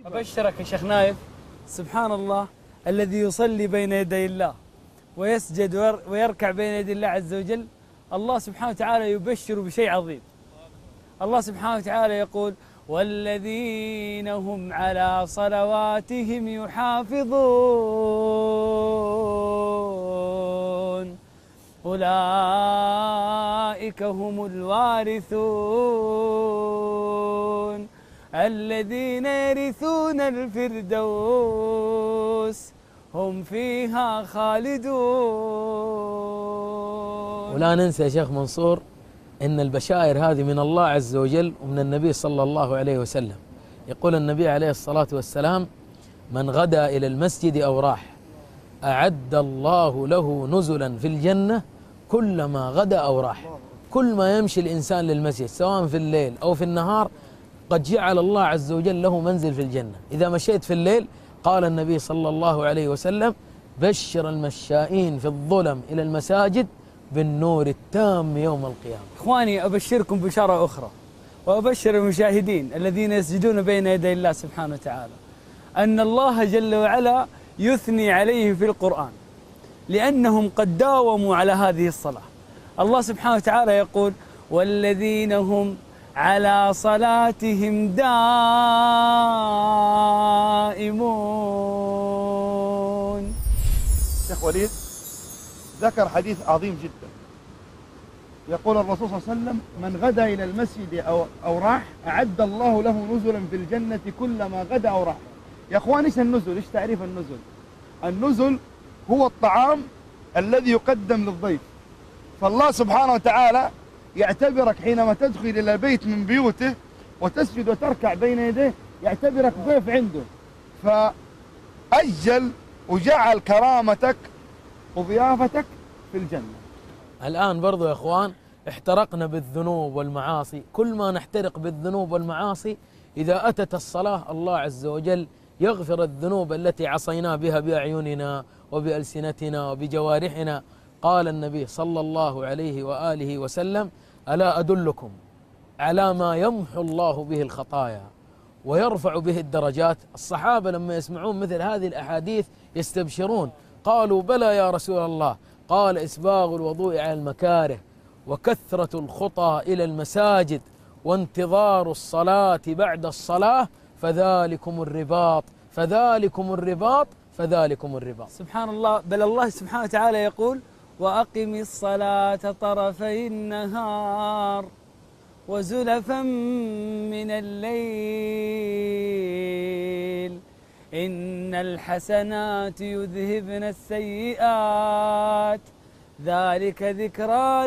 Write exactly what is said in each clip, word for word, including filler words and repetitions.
أبشرك يا شيخ نايف، سبحان الله الذي يصلي بين يدي الله ويسجد ويركع بين يدي الله عز وجل، الله سبحانه وتعالى يبشر بشيء عظيم. الله سبحانه وتعالى يقول: والذين هم على صلواتهم يحافظون أولئك هم الوارثون الذين يرثون الفردوس هم فيها خالدون. ولا ننسى يا شيخ منصور إن البشائر هذه من الله عز وجل ومن النبي صلى الله عليه وسلم. يقول النبي عليه الصلاة والسلام: من غدا إلى المسجد أو راح أعد الله له نزلا في الجنة كلما غدا أو راح. كل ما يمشي الإنسان للمسجد سواء في الليل أو في النهار قد جعل الله عز وجل له منزل في الجنة. إذا مشيت في الليل قال النبي صلى الله عليه وسلم: بشر المشائين في الظلم إلى المساجد بالنور التام يوم القيامة. إخواني، أبشركم بشارة أخرى وأبشر المشاهدين الذين يسجدون بين يدي الله سبحانه وتعالى أن الله جل وعلا يثني عليه في القرآن لأنهم قد داوموا على هذه الصلاة. الله سبحانه وتعالى يقول: والذين هم على صلاتهم دائمون. شيخ وليد ذكر حديث عظيم جدا، يقول الرسول صلى الله عليه وسلم: من غدا إلى المسجد أو, أو راح أعد الله له نزلا في الجنة كلما غدا أو راح. يا أخوان، إيش النزل؟ إيش تعريف النزل؟ النزل هو الطعام الذي يقدم للضيف. فالله سبحانه وتعالى يعتبرك حينما تدخل إلى بيت من بيوته وتسجد وتركع بين يديه يعتبرك ضيف عنده، فأجل وجعل كرامتك وضيافتك في الجنة. الآن برضو يا أخوان احترقنا بالذنوب والمعاصي. كل ما نحترق بالذنوب والمعاصي إذا أتت الصلاة الله عز وجل يغفر الذنوب التي عصينا بها بأعيننا وبألسنتنا وبجوارحنا. قال النبي صلى الله عليه وآله وسلم: ألا أدلكم على ما يمحو الله به الخطايا ويرفع به الدرجات؟ الصحابة لما يسمعون مثل هذه الأحاديث يستبشرون. قالوا: بلى يا رسول الله. قال: إسباغ الوضوء على المكاره وكثرة الخطى إلى المساجد وانتظار الصلاة بعد الصلاة فذلكم الرباط فذلكم الرباط فذلكم الرباط. سبحان الله. بل الله سبحانه وتعالى يقول: وأقم الصلاة طرفي النهار وزلفا من الليل إن الحسنات يذهبن السيئات ذلك ذكرى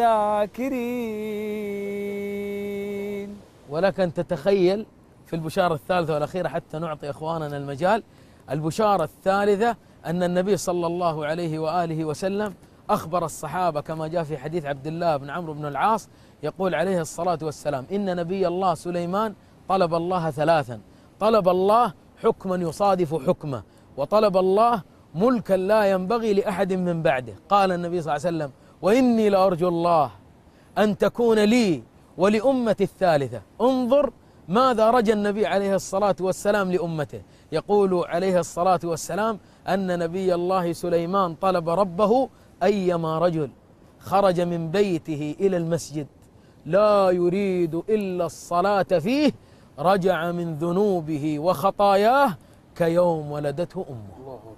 للذاكرين. ولك أن تتخيل في البشارة الثالثة والأخيرة حتى نعطي إخواننا المجال. البشارة الثالثة أن النبي صلى الله عليه وآله وسلم أخبر الصحابة كما جاء في حديث عبد الله بن عمرو بن العاص، يقول عليه الصلاة والسلام: إن نبي الله سليمان طلب الله ثلاثا: طلب الله حكما يصادف حكمه، وطلب الله ملكا لا ينبغي لأحد من بعده. قال النبي صلى الله عليه وسلم: وإني لأرجو الله أن تكون لي ولأمتي الثالثة. انظر ماذا رجى النبي عليه الصلاة والسلام لأمته. يقول عليه الصلاة والسلام أن نبي الله سليمان طلب ربه أيما رجل خرج من بيته إلى المسجد لا يريد إلا الصلاة فيه رجع من ذنوبه وخطاياه كيوم ولدته أمه.